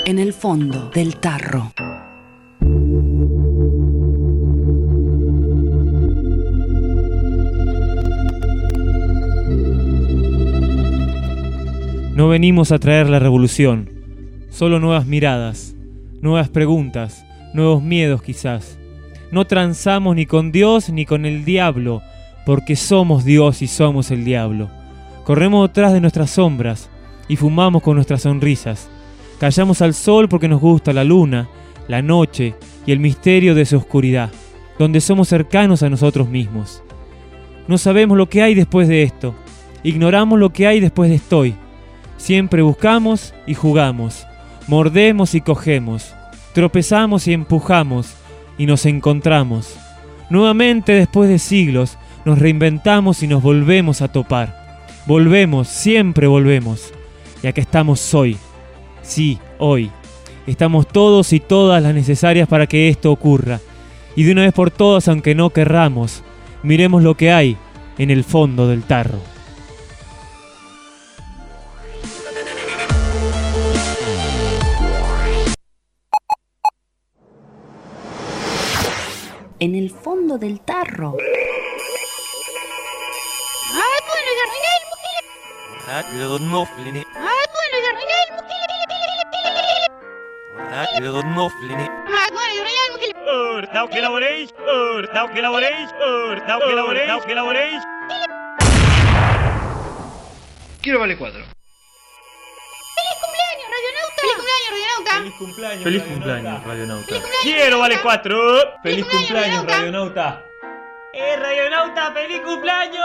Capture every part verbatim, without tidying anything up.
En el fondo del tarro. No venimos a traer la revolución, solo nuevas miradas, nuevas preguntas, nuevos miedos quizás. No transamos ni con Dios ni con el diablo, porque somos Dios y somos el diablo. Corremos detrás de nuestras sombras y fumamos con nuestras sonrisas. Callamos al sol porque nos gusta la luna, la noche y el misterio de su oscuridad, donde somos cercanos a nosotros mismos. No sabemos lo que hay después de esto, ignoramos lo que hay después de estoy. Siempre buscamos y jugamos, mordemos y cogemos, tropezamos y empujamos y nos encontramos. Nuevamente después de siglos nos reinventamos y nos volvemos a topar. Volvemos, siempre volvemos. Y acá estamos hoy. Sí, hoy. Estamos todos y todas las necesarias para que esto ocurra. Y de una vez por todas, aunque no querramos, miremos lo que hay en el fondo del tarro. En el fondo del tarro. Quiero vale cuatro. Feliz cumpleaños, Feliz cumpleaños, Radionauta. Quiero vale cuatro. Feliz cumpleaños, Radionauta. ¡Eh, Radionauta, feliz cumpleaños!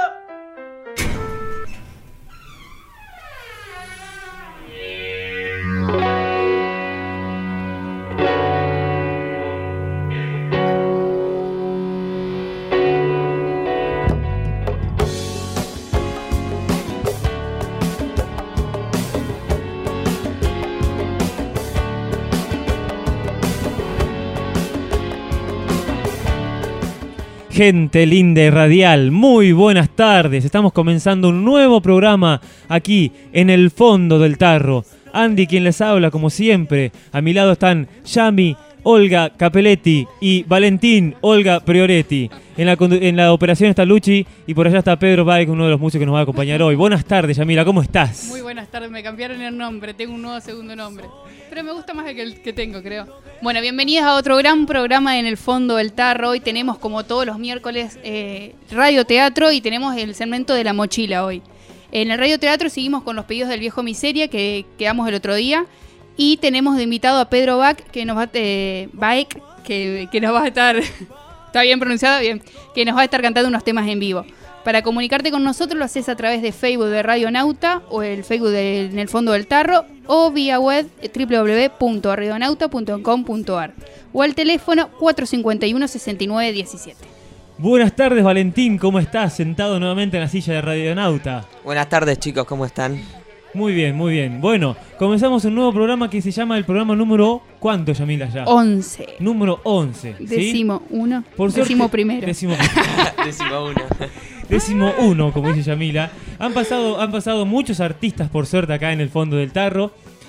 Gente linda y radial, muy buenas tardes. Estamos comenzando un nuevo programa aquí en el fondo del tarro. Andy, quien les habla, como siempre. A mi lado están Yami, Olga Capelletti y Valentín, Olga Prioretti. En la, en la operación está Luchi y por allá está Pedro Baek, uno de los músicos que nos va a acompañar hoy. Buenas tardes, Yamila, ¿cómo estás? Muy buenas tardes, me cambiaron el nombre, tengo un nuevo segundo nombre. Pero me gusta más el que, el que tengo, creo. Bueno, bienvenidos a otro gran programa en el fondo del tarro. Hoy tenemos, como todos los miércoles, eh, radioteatro y tenemos el segmento de la mochila hoy. En el radioteatro seguimos con los pedidos del viejo Miseria que quedamos el otro día. Y tenemos de invitado a Pedro Baek, que nos va, eh, Baek, que, que nos va a estar... ¿Está bien pronunciado? Bien. Que nos va a estar cantando unos temas en vivo. Para comunicarte con nosotros lo haces a través de Facebook de Radionauta o el Facebook de En el Fondo del Tarro o vía web doble u doble u doble u punto radionauta punto com punto a r o al teléfono cuatro cinco uno, seis nueve uno siete. Buenas tardes, Valentín, ¿cómo estás? Sentado nuevamente en la silla de Radionauta. Buenas tardes, chicos, ¿cómo están? Muy bien, muy bien. Bueno, comenzamos un nuevo programa que se llama el programa número... ¿Cuánto, Yamila, ya? once. Número once, ¿sí? Décimo uno. Por suerte, décimo primero. Décimo, Décimo uno. décimo uno, como dice Yamila. Han pasado, han pasado muchos artistas, por suerte, acá en el fondo del tarro.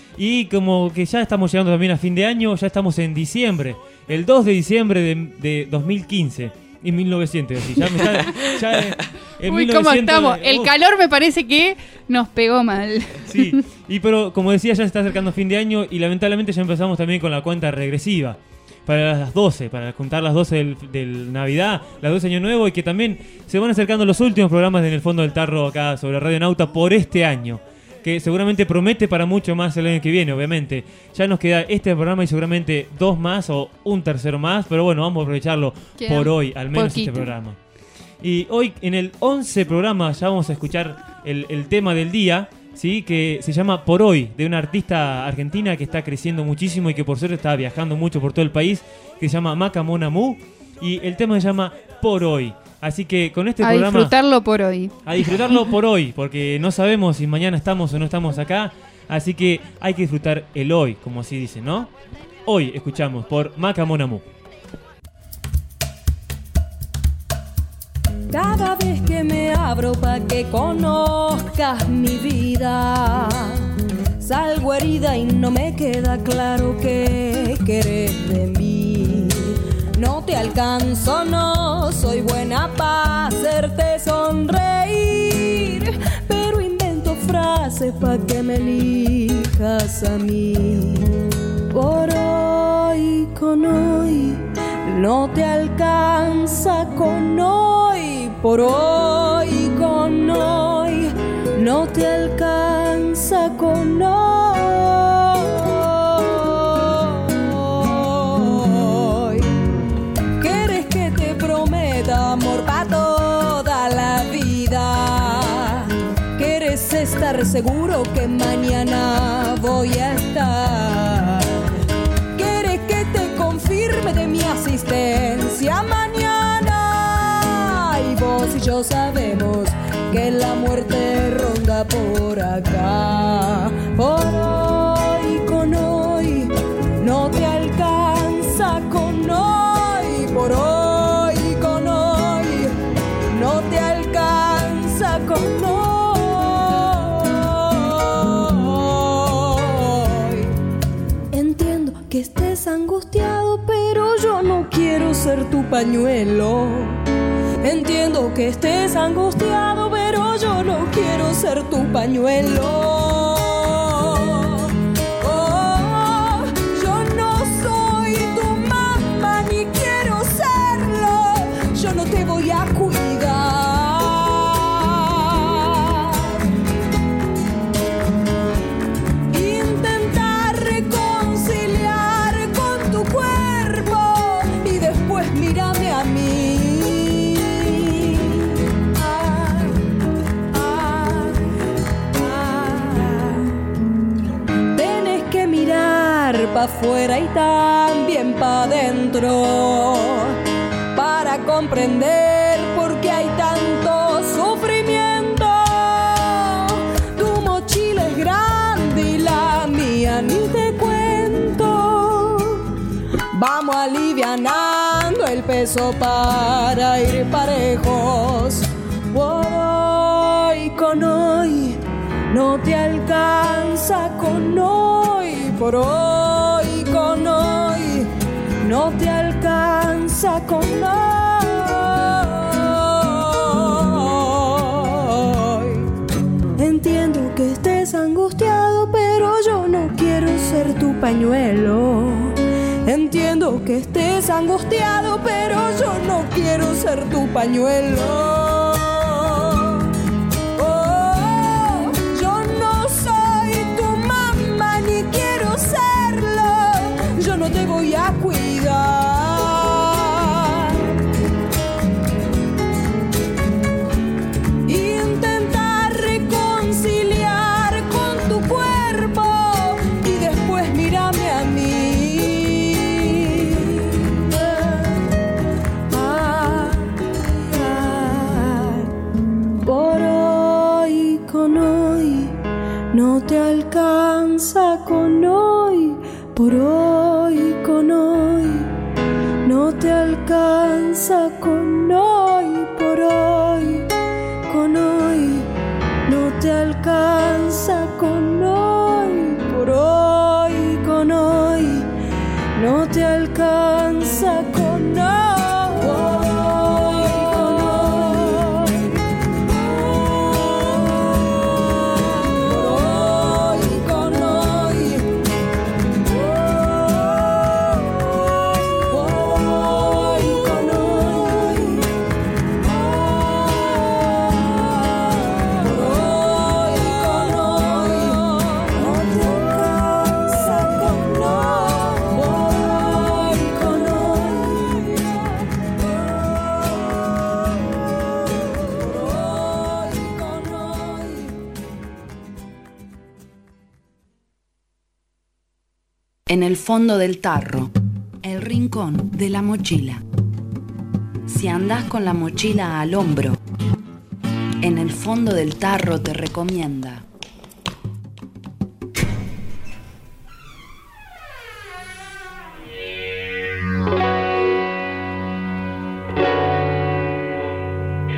Y como que ya estamos llegando también a fin de año, ya estamos en diciembre. El dos de diciembre de, de dos mil quince. Y mil novecientos, así, ya me está, ya en Uy, mil novecientos, ¿cómo estamos? El uh, calor me parece que nos pegó mal. Sí, y pero como decía, ya se está acercando fin de año y lamentablemente ya empezamos también con la cuenta regresiva. Para las doce, para contar las doce del, del Navidad, las doce de Año Nuevo, y que también se van acercando los últimos programas de En el Fondo del Tarro acá sobre Radionauta por este año, que seguramente promete para mucho más el año que viene, obviamente. Ya nos queda este programa y seguramente dos más o un tercero más, pero bueno, vamos a aprovecharlo Queda por hoy, al menos poquito. este programa. Y hoy en el once programa ya vamos a escuchar el, el tema del día, ¿sí? Que se llama Por Hoy, de una artista argentina que está creciendo muchísimo y que por suerte está viajando mucho por todo el país, que se llama Maca Mon Amour, y el tema se llama Por Hoy. Así que con este A programa... disfrutarlo por hoy. A disfrutarlo por hoy, porque no sabemos si mañana estamos o no estamos acá, así que hay que disfrutar el hoy, como así dicen, ¿no? Hoy escuchamos por Maca Mon Amour. Cada vez que me abro pa' que conozcas mi vida, Salgo herida y no me queda claro qué querés de mí. No te alcanzo, no soy buena para hacerte sonreír, pero invento frases pa' que me elijas a mí. Por hoy con hoy no te alcanza con hoy. Por hoy con hoy no te alcanza con hoy. ¿Quieres que te prometa amor pa' toda la vida? ¿Quieres estar seguro que mañana voy a estar? ¿Quieres que te confirme de mi asistencia mañana? Y vos y yo sabemos que la muerte ronda por acá. Por hoy con hoy no te alcanza con hoy. Por hoy con hoy no te alcanza con hoy. Entiendo que estés angustiado, pero yo no quiero ser tu pañuelo. Entiendo que estés angustiado, pero yo no quiero ser tu pañuelo. Oh, yo no soy tu mamá ni quiero serlo. Yo no te voy a cuidar. Intentar reconciliar con tu cuerpo y después mírame a mí. Pa' afuera y también pa' adentro, para comprender por qué hay tanto sufrimiento. Tu mochila es grande y la mía ni te cuento. Vamos alivianando el peso para ir parejos. Hoy con hoy no te alcanza con hoy. Por hoy con hoy no te alcanza con hoy. Entiendo que estés angustiado, pero yo no quiero ser tu pañuelo. Entiendo que estés angustiado, pero yo no quiero ser tu pañuelo. No te voy a cuidar. Intentar reconciliar con tu cuerpo y después mírame a mí. Ah, ah. Por hoy con hoy no te alcanza con hoy. Por hoy con hoy no te alcanza con hoy. Por hoy con hoy no te alcanza con hoy. Por hoy con hoy no te alcanza con hoy. En el fondo del tarro, el rincón de la mochila. Si andás con la mochila al hombro, en el fondo del tarro te recomienda.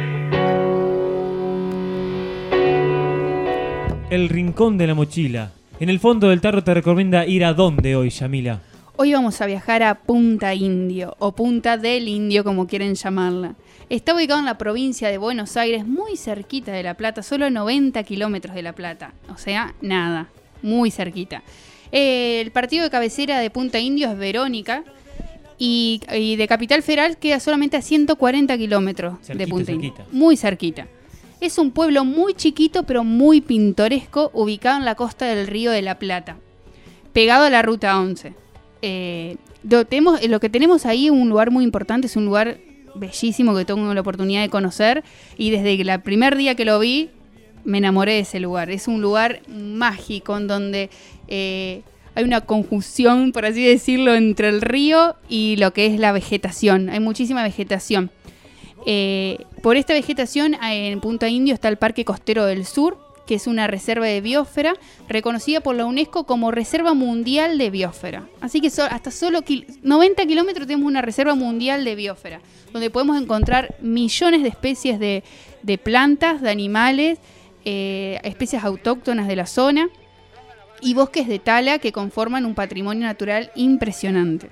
El rincón de la mochila. En el fondo del tarro te recomienda ir a dónde hoy, Yamila. Hoy vamos a viajar a Punta Indio, o Punta del Indio, como quieren llamarla. Está ubicado en la provincia de Buenos Aires, muy cerquita de La Plata, solo a noventa kilómetros de La Plata. O sea, nada, muy cerquita. Eh, el partido de cabecera de Punta Indio es Verónica, y, y de Capital Federal queda solamente a ciento cuarenta kilómetros de Punta Indio. Muy cerquita. Es un pueblo muy chiquito, pero muy pintoresco, ubicado en la costa del Río de la Plata, pegado a la Ruta once. Eh, lo, tenemos, lo que tenemos ahí, un lugar muy importante, es un lugar bellísimo que tengo la oportunidad de conocer, y desde el primer día que lo vi me enamoré de ese lugar. Es un lugar mágico en donde eh, hay una conjunción, por así decirlo, entre el río y lo que es la vegetación. Hay muchísima vegetación. Eh, por esta vegetación, en Punta Indio está el Parque Costero del Sur, que es una reserva de biosfera reconocida por la UNESCO como Reserva Mundial de Biosfera. Así que so, hasta solo kil- noventa kilómetros tenemos una Reserva Mundial de Biosfera, donde podemos encontrar millones de especies de, de plantas, de animales, eh, especies autóctonas de la zona, y bosques de tala que conforman un patrimonio natural impresionante.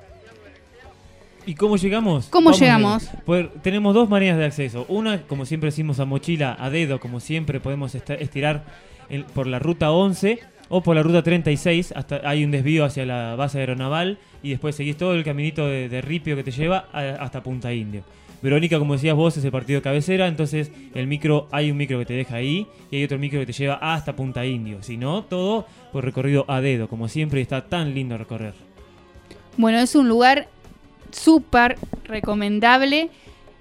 ¿Y cómo llegamos? ¿Cómo Vamos llegamos? A ver, tenemos dos maneras de acceso. Una, como siempre decimos, a mochila, a dedo, como siempre podemos est- estirar el, por la ruta once o por la ruta treinta y seis. Hasta hay un desvío hacia la base aeronaval y después seguís todo el caminito de, de ripio que te lleva a, hasta Punta Indio. Verónica, como decías vos, es el partido de cabecera, entonces el micro, hay un micro que te deja ahí y hay otro micro que te lleva hasta Punta Indio. Si no, todo por recorrido a dedo, como siempre, y está tan lindo recorrer. Bueno, es un lugar súper recomendable.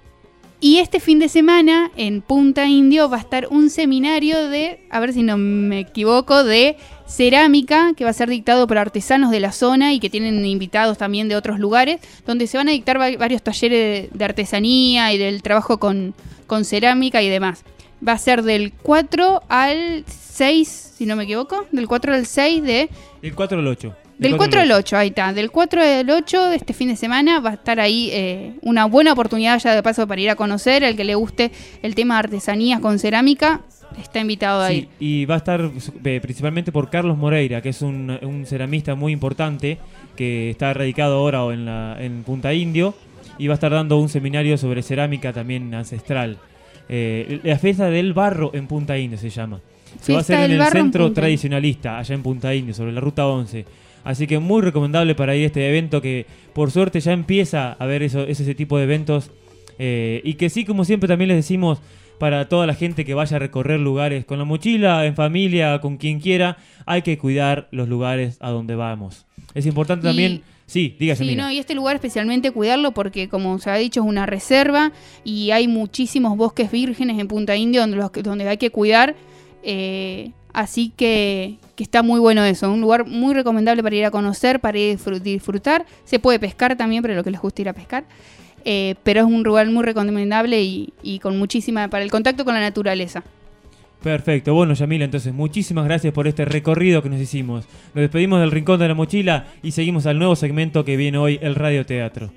Y este fin de semana en Punta Indio va a estar un seminario de, a ver si no me equivoco, de cerámica, que va a ser dictado por artesanos de la zona y que tienen invitados también de otros lugares, donde se van a dictar va- varios talleres de, de artesanía y del trabajo con, con cerámica y demás. Va a ser del cuatro al seis, si no me equivoco, del cuatro al seis de... Del cuatro al ocho. Del cuatro al ocho, ahí está. Del cuatro al ocho de este fin de semana va a estar ahí eh, una buena oportunidad ya de paso para ir a conocer. El que le guste el tema de artesanías con cerámica está invitado a ir. Sí, y va a estar eh, principalmente por Carlos Moreira, que es un, un ceramista muy importante que está radicado ahora en, la, en Punta Indio y va a estar dando un seminario sobre cerámica también ancestral. Eh, la fiesta del barro en Punta Indio se llama. Se va a hacer en el centro tradicionalista, allá en Punta Indio, sobre la ruta once. Así que muy recomendable para ir a este evento que por suerte ya empieza a ver eso, ese tipo de eventos eh, y que sí, como siempre también les decimos, para toda la gente que vaya a recorrer lugares con la mochila, en familia, con quien quiera, hay que cuidar los lugares a donde vamos. Es importante y, también... Sí, dígase. Sí, no, y este lugar especialmente cuidarlo porque, como se ha dicho, es una reserva y hay muchísimos bosques vírgenes en Punta Indio donde, los, donde hay que cuidar. Eh, así que, que está muy bueno eso. Un lugar muy recomendable para ir a conocer, para ir a disfrutar. Se puede pescar también, para lo que les gusta ir a pescar. Eh, pero es un lugar muy recomendable y, y con muchísima para el contacto con la naturaleza. Perfecto, bueno Yamila, entonces muchísimas gracias por este recorrido que nos hicimos. Nos despedimos del Rincón de la Mochila y seguimos al nuevo segmento que viene hoy, el radioteatro.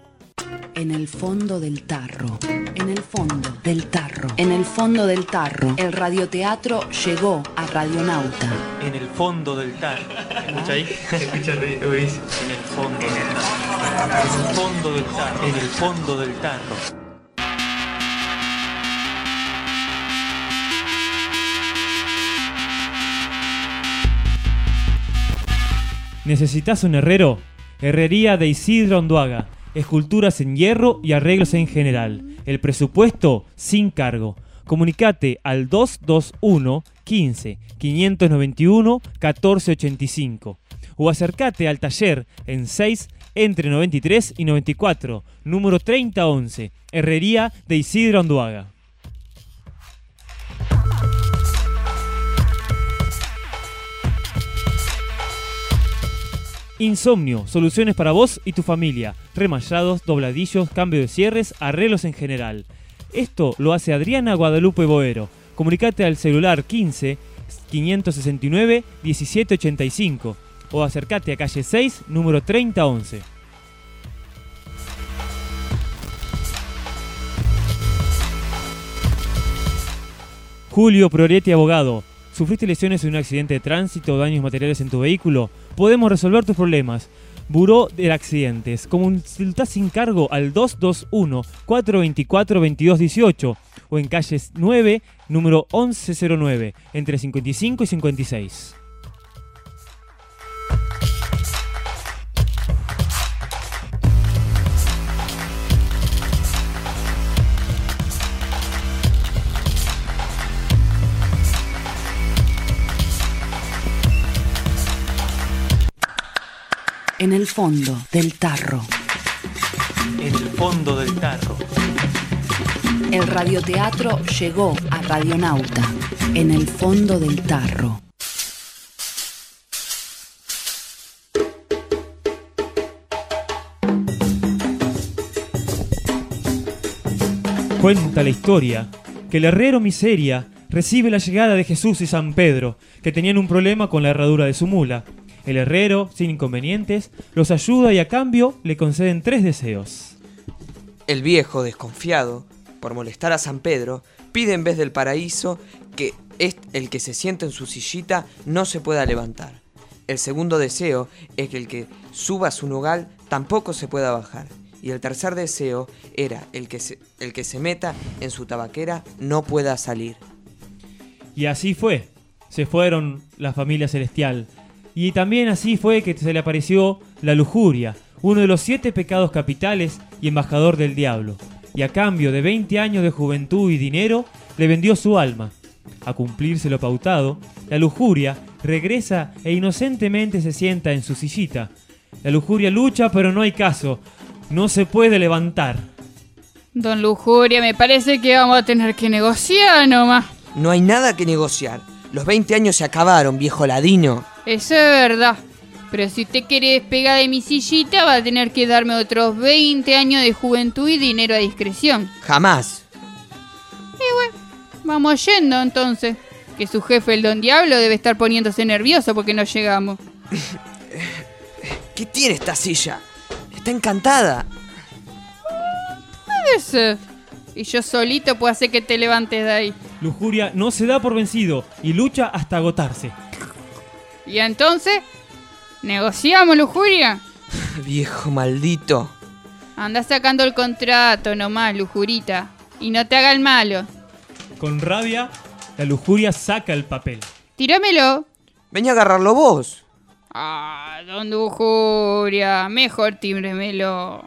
En el fondo del tarro, en el fondo del tarro, en el fondo del tarro, el radioteatro llegó a Radionauta. En el fondo del tarro. ¿Escucha ahí? Escucha Luis. En el fondo del tarro. En el fondo del tarro. En el fondo del tarro. ¿Necesitas un herrero? Herrería de Isidro Onduaga. Esculturas en hierro y arreglos en general. El presupuesto sin cargo. Comunicate al dos dos uno, quince, quinientos noventa y uno, catorce ochenta y cinco o acércate al taller en seis entre noventa y tres y noventa y cuatro, número treinta once, Herrería de Isidro Onduaga. Insomnio, soluciones para vos y tu familia. Remallados, dobladillos, cambio de cierres, arreglos en general. Esto lo hace Adriana Guadalupe Boero. Comunicate al celular quince, quinientos sesenta y nueve, diecisiete ochenta y cinco o acércate a calle seis, número treinta once. Julio Prorietti Abogado. ¿Sufriste lesiones en un accidente de tránsito o daños materiales en tu vehículo? Podemos resolver tus problemas. Buró de Accidentes. Consultá sin cargo al dos dos uno, cuatro dos cuatro, dos dos uno ocho o en calle nueve, número once cero nueve, entre cincuenta y cinco y cincuenta y seis. En el fondo del tarro. En el fondo del tarro. El radioteatro llegó a Radionauta. En el fondo del tarro. Cuenta la historia que el herrero Miseria recibe la llegada de Jesús y San Pedro, que tenían un problema con la herradura de su mula. El herrero, sin inconvenientes, los ayuda y a cambio le conceden tres deseos. El viejo, desconfiado, por molestar a San Pedro, pide en vez del paraíso que el que se sienta en su sillita no se pueda levantar. El segundo deseo es que el que suba a su nogal tampoco se pueda bajar. Y el tercer deseo era el que se, el que se meta en su tabaquera no pueda salir. Y así fue. Se fueron la familia celestial. Y también así fue que se le apareció la lujuria, uno de los siete pecados capitales y embajador del diablo. Y a cambio de veinte años de juventud y dinero, le vendió su alma. A cumplirse lo pautado, la lujuria regresa e inocentemente se sienta en su sillita. La lujuria lucha, pero no hay caso. No se puede levantar. Don Lujuria, me parece que vamos a tener que negociar nomás. No hay nada que negociar. Los veinte años se acabaron, viejo ladino. Eso es verdad. Pero si usted quiere despegar de mi sillita, va a tener que darme otros veinte años de juventud y dinero a discreción. Jamás. Y bueno, vamos yendo entonces. Que su jefe, el Don Diablo, debe estar poniéndose nervioso porque no llegamos. ¿Qué tiene esta silla? Está encantada. Puede ser. Y yo solito puedo hacer que te levantes de ahí. Lujuria no se da por vencido y lucha hasta agotarse. ¿Y entonces? ¿Negociamos, Lujuria? Viejo maldito. Anda sacando el contrato nomás, Lujurita. Y no te haga el malo. Con rabia, la lujuria saca el papel. Tíramelo. Ven a agarrarlo vos. Ah, don Lujuria. Mejor tímbremelo.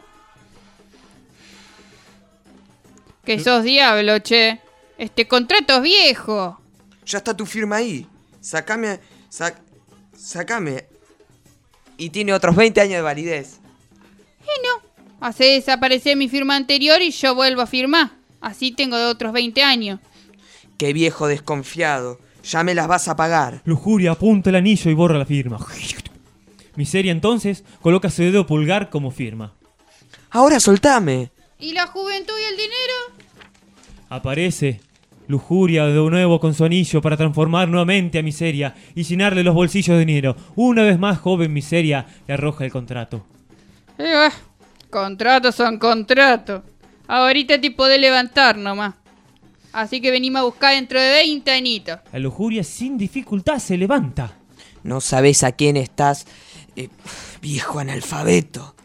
Que sos diablo, che. Este contrato es viejo. Ya está tu firma ahí. Sácame... Sac, sácame. Y tiene otros veinte años de validez. Y no. Hace desaparecer mi firma anterior y yo vuelvo a firmar. Así tengo de otros veinte años. Qué viejo desconfiado. Ya me las vas a pagar. Lujuria apunta el anillo y borra la firma. Miseria entonces coloca su dedo pulgar como firma. Ahora soltame. ¿Y la juventud y el dinero? Aparece Lujuria de nuevo con su anillo para transformar nuevamente a Miseria y llenarle los bolsillos de dinero. Una vez más, joven Miseria le arroja el contrato. Eh, bah, contratos son contratos. Ahorita te podés levantar nomás. Así que venimos a buscar dentro de veinte añitos. La lujuria sin dificultad se levanta. No sabés a quién estás, eh, viejo analfabeto.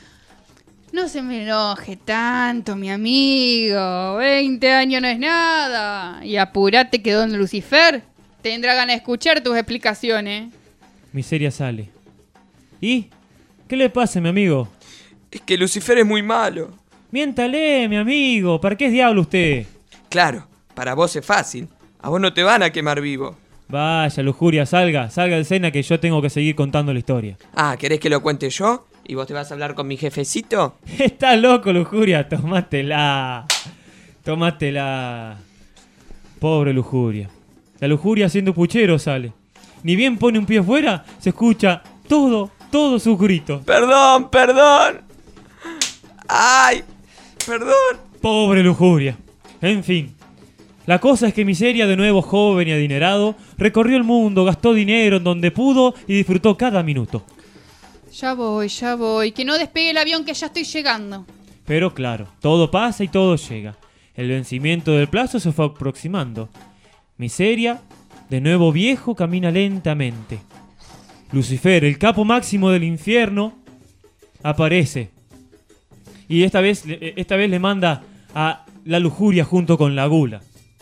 No se me enoje tanto, mi amigo. veinte años no es nada. Y apurate que don Lucifer tendrá ganas de escuchar tus explicaciones. Miseria sale. ¿Y? ¿Qué le pasa, mi amigo? Es que Lucifer es muy malo. Miéntale, mi amigo. ¿Para qué es diablo usted? Claro, para vos es fácil. A vos no te van a quemar vivo. Vaya, lujuria, salga. Salga de escena que yo tengo que seguir contando la historia. Ah, ¿querés que lo cuente yo? ¿Y vos te vas a hablar con mi jefecito? Estás loco, lujuria. Tomátela. Tomátela. Pobre lujuria. La lujuria haciendo puchero sale. Ni bien pone un pie fuera, se escucha todo, todos sus gritos. Perdón, perdón. Ay, perdón. Pobre lujuria. En fin. La cosa es que Miseria, de nuevo joven y adinerado, recorrió el mundo, gastó dinero en donde pudo y disfrutó cada minuto. Ya voy, ya voy. Que no despegue el avión que ya estoy llegando. Pero claro, todo pasa y todo llega. El vencimiento del plazo se fue aproximando. Miseria De nuevo viejo camina lentamente. Lucifer, el capo máximo del infierno, aparece. Y esta vez, esta vez le manda a la lujuria junto con la gula.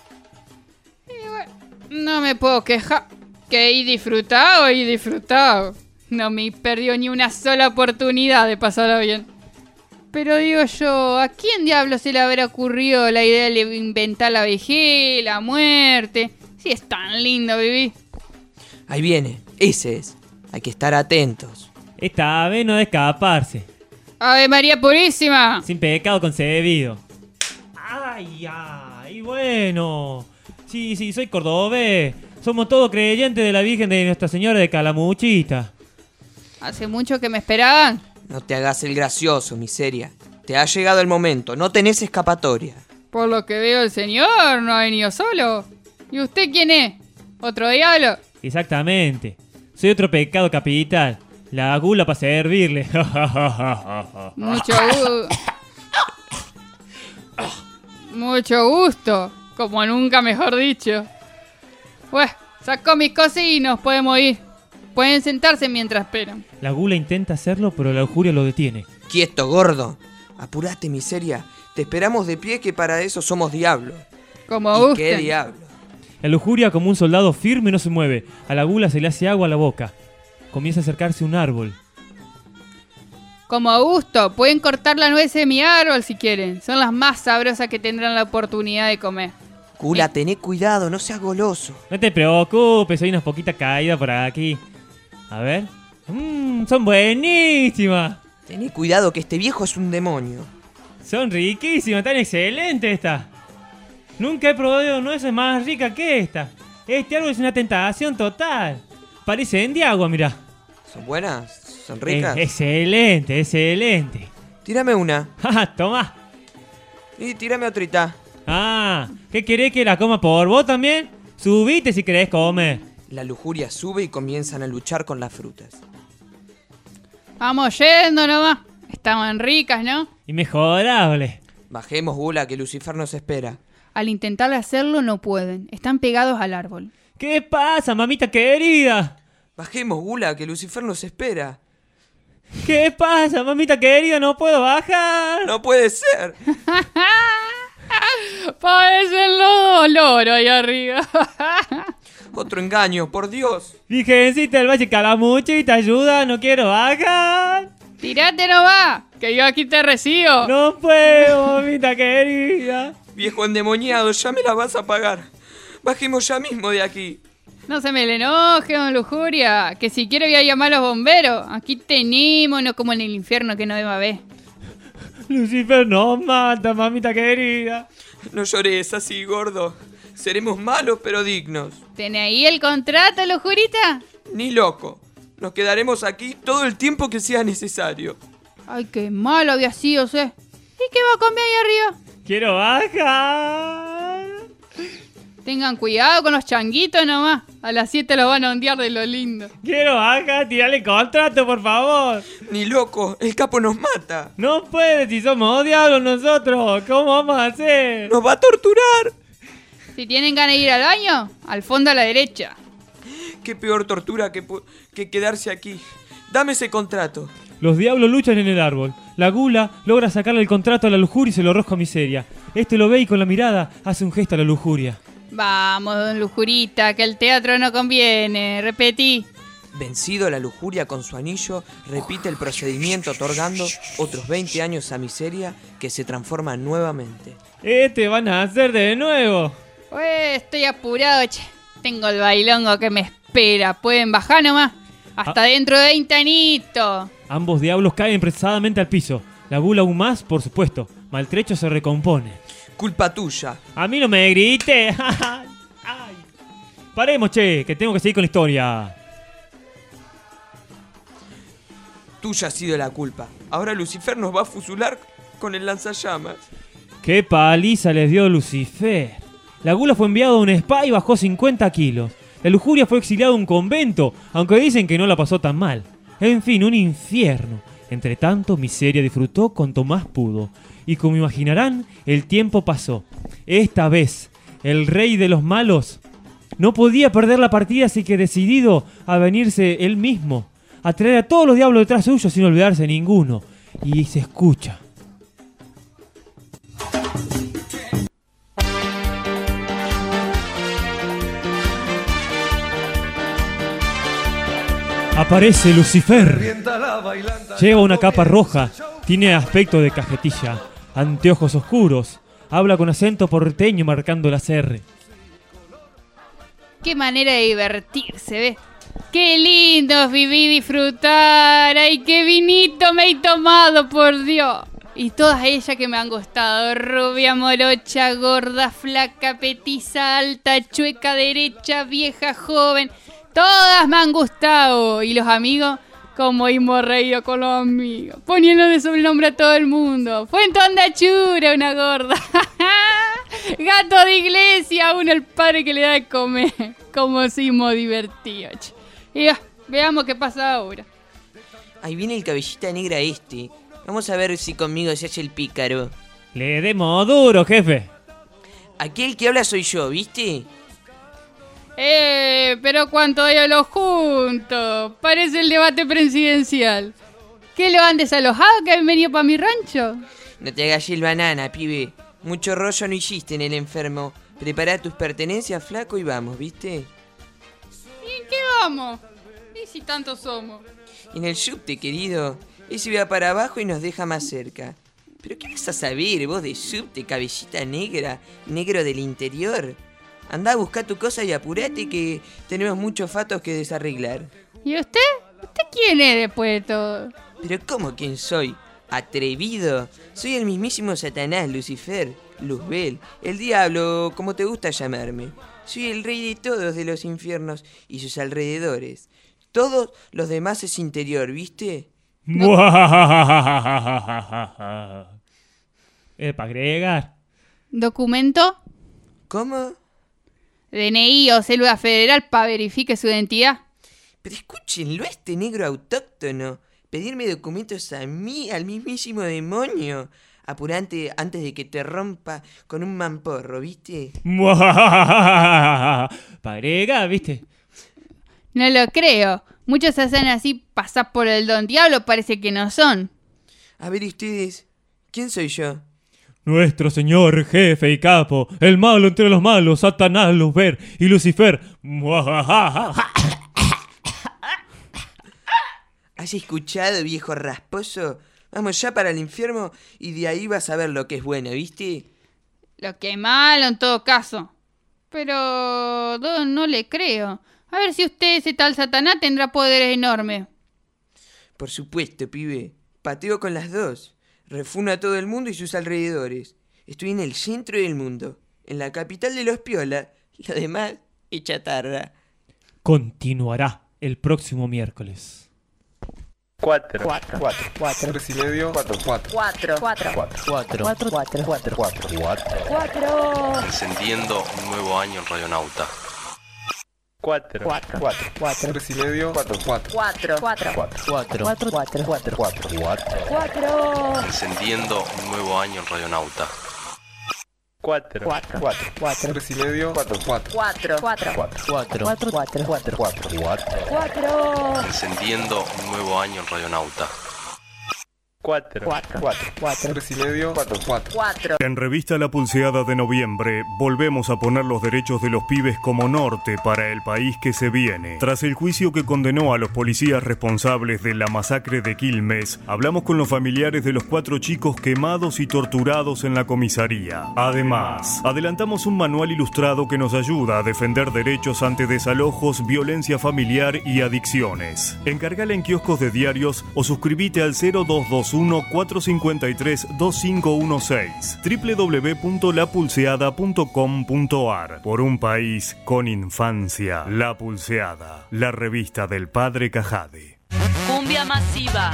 No me puedo quejar. Que he disfrutado y disfrutado. No me perdió ni una sola oportunidad de pasarla bien. Pero digo yo, ¿a quién diablo se le habrá ocurrido la idea de inventar la vejez, la muerte? Si es tan lindo vivir. Ahí viene, ese es. Hay que estar atentos. Esta vez no de escaparse. ¡Ave María Purísima! Sin pecado concebido. ¡Ay, ay! Bueno. Sí, sí, soy cordobés. Somos todos creyentes de la Virgen de Nuestra Señora de Calamuchita. ¿Hace mucho que me esperaban? No te hagas el gracioso, miseria. Te ha llegado el momento, no tenés escapatoria. Por lo que veo, el señor no ha venido solo. ¿Y usted quién es? ¿Otro diablo? Exactamente. Soy otro pecado capital. La gula para servirle. Mucho gusto. Mucho gusto. Como nunca mejor dicho. Pues, sacó mis cosas y nos podemos ir. Pueden sentarse mientras esperan. La gula intenta hacerlo, pero la lujuria lo detiene. Quieto, gordo. Apurate, miseria. Te esperamos de pie, que para eso somos diablos. Como ¿Y gusten. qué diablo? La lujuria, como un soldado firme, no se mueve. A la gula se le hace agua a la boca. Comienza a acercarse a un árbol. Como a gusto. Pueden cortar la nuez de mi árbol si quieren. Son las más sabrosas que tendrán la oportunidad de comer. Gula, tené cuidado, no seas goloso. No te preocupes, hay unas poquitas caídas por aquí. A ver. Mmm, son buenísimas. Tené cuidado, que este viejo es un demonio. Son riquísimas, tan excelentes estas. Nunca he probado nueces más ricas que esta. Este árbol es una tentación total. Parecen de agua, mirá. ¿Son buenas? ¿Son ricas? Eh, excelente, excelente. Tírame una. Ja, toma. Y tírame otrita. Ah, ¿qué querés que la coma por vos también? Subite si querés comer. La lujuria sube y comienzan a luchar con las frutas. Vamos yendo nomás. Estaban ricas, ¿no? Inmejorable. Bajemos, Gula, que Lucifer nos espera. Al intentar hacerlo no pueden. Están pegados al árbol. ¿Qué pasa, mamita querida? Bajemos, Gula, que Lucifer nos espera. ¿Qué pasa, mamita querida? No puedo bajar. ¡No puede ser! Parecen los dos loros ahí arriba. Otro engaño, por Dios. Virgencita del Valle Calamuchita, ayuda, no quiero bajar. Tirate nomás, que yo aquí te recibo. No puedo, mamita querida. Viejo endemoniado, ya me la vas a pagar. Bajemos ya mismo de aquí. No se me le enoje, don Lujuria, que si quiero voy a llamar a los bomberos. Aquí tenemos, no como en el infierno que no deba ver. Lucifer nos mata, mamita querida. No llores así, gordo. Seremos malos pero dignos. ¿Tenés ahí el contrato, Lujurita? Ni loco. Nos quedaremos aquí todo el tiempo que sea necesario. Ay, qué malo había sido, ¿sé? ¿Y qué va a comer ahí arriba? Quiero bajar. Tengan cuidado con los changuitos nomás. A las siete los van a ondear de lo lindo. Quiero bajar, tirale contrato, por favor. Ni loco, el capo nos mata. No puede, si somos diablos nosotros. ¿Cómo vamos a hacer? Nos va a torturar. Si tienen ganas de ir al baño, al fondo a la derecha. Qué peor tortura que, que quedarse aquí. Dame ese contrato. Los diablos luchan en el árbol. La gula logra sacarle el contrato a la lujuria y se lo arroja a miseria. Este lo ve y con la mirada hace un gesto a la lujuria. Vamos, don Lujurita, que el teatro no conviene. Repetí. Vencido, la lujuria con su anillo repite el procedimiento, otorgando otros veinte años a miseria, que se transforma nuevamente. Este van a hacer de nuevo. Ué, estoy apurado, che. Tengo el bailongo que me espera. ¿Pueden bajar nomás? Hasta Ah. dentro de veinte anitos. Ambos diablos caen pesadamente al piso. La gula aún más, por supuesto. Maltrecho se recompone. Culpa tuya. A mí no me grite. Ay. Paremos, che, que tengo que seguir con la historia. Tuya ha sido la culpa. Ahora Lucifer nos va a fusilar con el lanzallamas. Qué paliza les dio Lucifer. La gula fue enviado a un spa y bajó cincuenta kilos. La lujuria fue exiliada a un convento, aunque dicen que no la pasó tan mal. En fin, un infierno. Entre tanto, miseria disfrutó cuanto más pudo. Y como imaginarán, el tiempo pasó. Esta vez, el rey de los malos No podía perder la partida, así que decidido a venirse él mismo, a traer a todos los diablos detrás suyo sin olvidarse de ninguno. Y se escucha. Aparece Lucifer. Lleva una capa roja, tiene aspecto de cajetilla, anteojos oscuros, habla con acento porteño marcando las R. Qué manera de divertirse, ¿ves? Qué lindo viví, disfrutar. Ay, qué vinito me he tomado, por Dios. Y todas ellas que me han gustado: rubia, morocha, gorda, flaca, petiza, alta, chueca, derecha, vieja, joven. Todas me han gustado. Y los amigos, como hemos reído con los amigos, poniéndole sobrenombre a todo el mundo. Fuente andachura, una gorda. Gato de iglesia, uno el padre que le da de comer. Como si hemos divertido. Y ya, veamos qué pasa ahora. Ahí viene el cabellita negra este. Vamos a ver si conmigo se hace el pícaro. Le demos duro, jefe. Aquel que habla soy yo, ¿viste? Eh, pero cuánto hay a los juntos. Parece el debate presidencial. ¿Qué lo han desalojado que han venido para mi rancho? No te hagas el banana, pibe. Mucho rollo no hiciste en el enfermo. Prepara tus pertenencias, flaco, y vamos, ¿viste? ¿Y en qué vamos? ¿Y si tantos somos? En el subte, querido. Ese va para abajo y nos deja más cerca. ¿Pero qué vas a saber vos de subte, cabellita negra, negro del interior? Andá a buscar tu cosa y apurate que tenemos muchos fatos que desarreglar. ¿Y usted? ¿Usted quién es después de todo? ¿Pero cómo quién soy? ¿Atrevido? Soy el mismísimo Satanás, Lucifer, Luzbel, el diablo, como te gusta llamarme. Soy el rey de todos de los infiernos y sus alrededores. Todos los demás es interior, ¿viste? No. Eh, para agregar. ¿Documento? ¿Cómo? D N I o célula federal para verifique su identidad. Pero escúchenlo a este negro autóctono. Pedirme documentos a mí, al mismísimo demonio. Apurante antes de que te rompa con un mamporro, ¿viste? Para agregar, ¿viste? No lo creo. Muchos hacen así pasar por el don diablo, parece que no son. A ver ustedes, ¿quién soy yo? Nuestro señor, jefe y capo, el malo entre los malos, Satanás, Luzbel y Lucifer. ¿Has escuchado, viejo rasposo? Vamos ya para el infierno y de ahí vas a ver lo que es bueno, ¿viste? Lo que es malo en todo caso. Pero don, no le creo. A ver si usted, ese tal Satanás, tendrá poderes enormes. Por supuesto, pibe. Pateo con las dos. Refuno a todo el mundo y sus alrededores. Estoy en el centro del mundo, en la capital de los piolas. Lo demás es chatarra. Continuará el próximo miércoles. Cuatro. Cuatro. Cuatro. Cuatro. Tres y medio. Cuatro. Cuatro. Cuatro. Cuatro. Cuatro. Cuatro. Cuatro. Cuatro. Cuatro. Cuatro. Cuatro. Encendiendo un nuevo año en Radionauta. Cuatro. Cuatro. Cuatro. Cuatro. Tres y medio. Cuatro. Cuatro. Cuatro. Cuatro. Cuatro. Cuatro. Cuatro. Cuatro. Cuatro. Cuatro. Cuatro. Encendiendo un nuevo año en Radionauta. Cuatro. Cuatro. Cuatro. Cuatro. Tres y medio. Cuatro. Cuatro. Cuatro. Cuatro. Cuatro. Cuatro. Cuatro. Cuatro. Cuatro. Cuatro. Cuatro. Encendiendo un nuevo año en Radionauta. Cuatro. Cuatro. Cuatro. Cuatro. Tres y medio. Cuatro. Cuatro. Cuatro. En Revista La Pulseada de noviembre, volvemos a poner los derechos de los pibes como norte para el país que se viene. Tras el juicio que condenó a los policías responsables de la masacre de Quilmes, hablamos con los familiares de los cuatro chicos quemados y torturados en la comisaría. Además, adelantamos un manual ilustrado que nos ayuda a defender derechos ante desalojos, violencia familiar y adicciones. Encargala en kioscos de diarios o suscríbete al cero dos dos uno, cuatro cinco tres, dos cinco uno seis, doble u doble u doble u punto la pulseada punto com punto a r. Por un país con infancia. La Pulseada, la revista del padre Cajade. Cumbia masiva.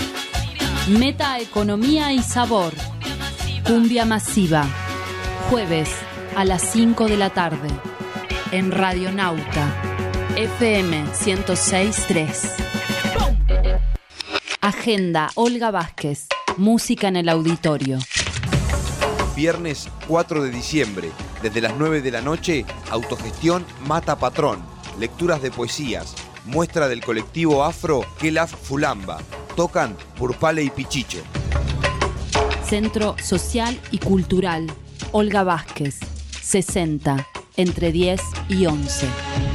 Meta economía y sabor. Cumbia masiva. Jueves a las cinco de la tarde. En Radionauta. F M ciento seis punto tres. Agenda Olga Vázquez. Música en el auditorio. Viernes cuatro de diciembre, Desde las nueve de la noche, autogestión Mata Patrón, lecturas de poesías, muestra del colectivo afro Kelaf Fulamba. Tocan Purpale y Pichicho. Centro Social y Cultural Olga Vázquez, sesenta, entre diez y once.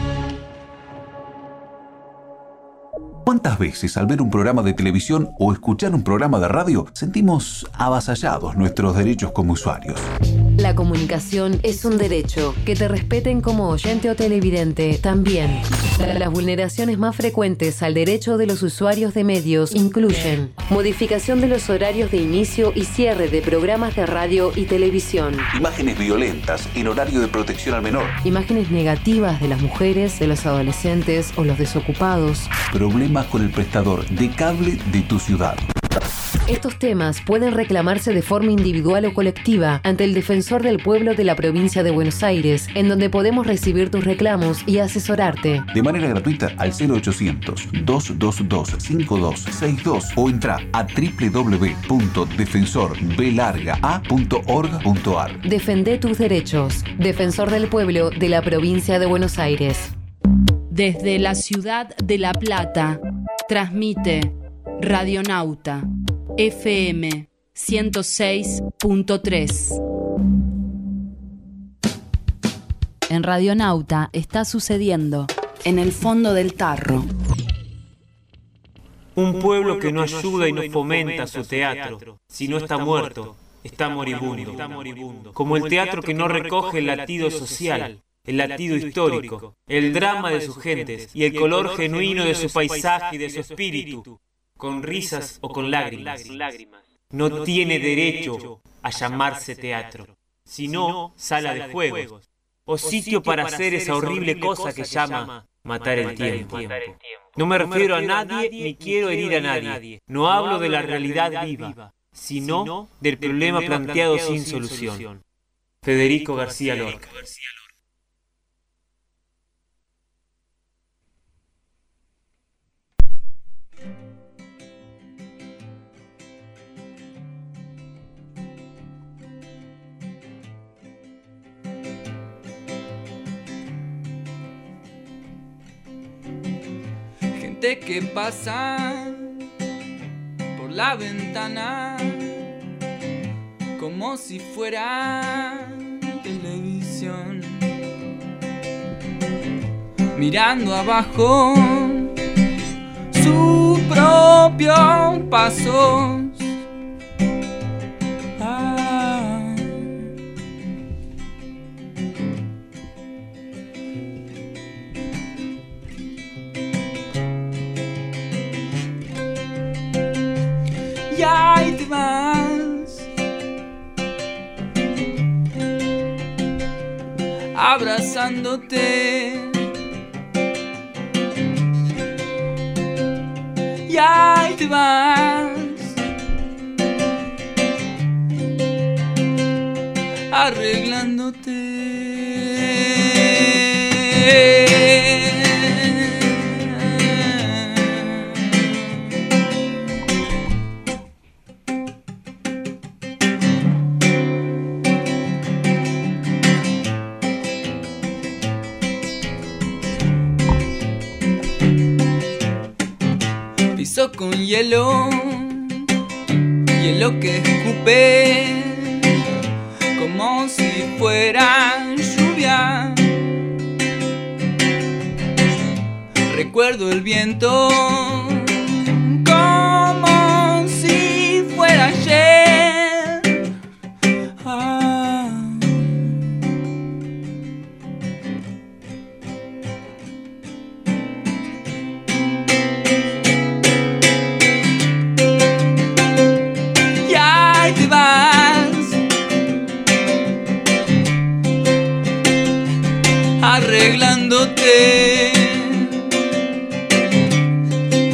¿Cuántas veces al ver un programa de televisión o escuchar un programa de radio sentimos avasallados nuestros derechos como usuarios? La comunicación es un derecho. Que te respeten como oyente o televidente también. Las vulneraciones más frecuentes al derecho de los usuarios de medios incluyen modificación de los horarios de inicio y cierre de programas de radio y televisión, Imágenes violentas en horario de protección al menor, imágenes negativas de las mujeres, de los adolescentes o los desocupados, problemas con el prestador de cable de tu ciudad. Estos temas pueden reclamarse de forma individual o colectiva ante el Defensor del Pueblo de la Provincia de Buenos Aires, en donde podemos recibir tus reclamos y asesorarte. De manera gratuita al cero ochocientos, dos dos dos, cinco dos seis dos o entra a doble u doble u doble u punto defensor b larga a punto org punto a r. Defende tus derechos. Defensor del Pueblo de la Provincia de Buenos Aires. Desde la ciudad de La Plata, transmite Radionauta F M ciento seis punto tres. En Radionauta está sucediendo En el fondo del tarro. Un pueblo que no ayuda y no fomenta su teatro, si no está muerto, está moribundo. Como el teatro que no recoge el latido social, el latido histórico, el drama de sus gentes y el color genuino de su paisaje y de su espíritu, con risas o con lágrimas. No tiene derecho a llamarse teatro, sino sala de juegos, o sitio para hacer esa horrible cosa que llama matar el tiempo. No me refiero a nadie ni quiero herir a nadie. No hablo de la realidad viva, sino del problema planteado sin solución. Federico García Lorca. Gente que pasa por la ventana como si fuera televisión, mirando abajo su propio paso. Ah. Y ahí te vas, abrazándote. Y ahí te vas, arreglándote. Piso con hielo, hielo que escupe como si fuera lluvia. Recuerdo el viento como si fuera ayer. Ah. Y ahí te vas, arreglándote.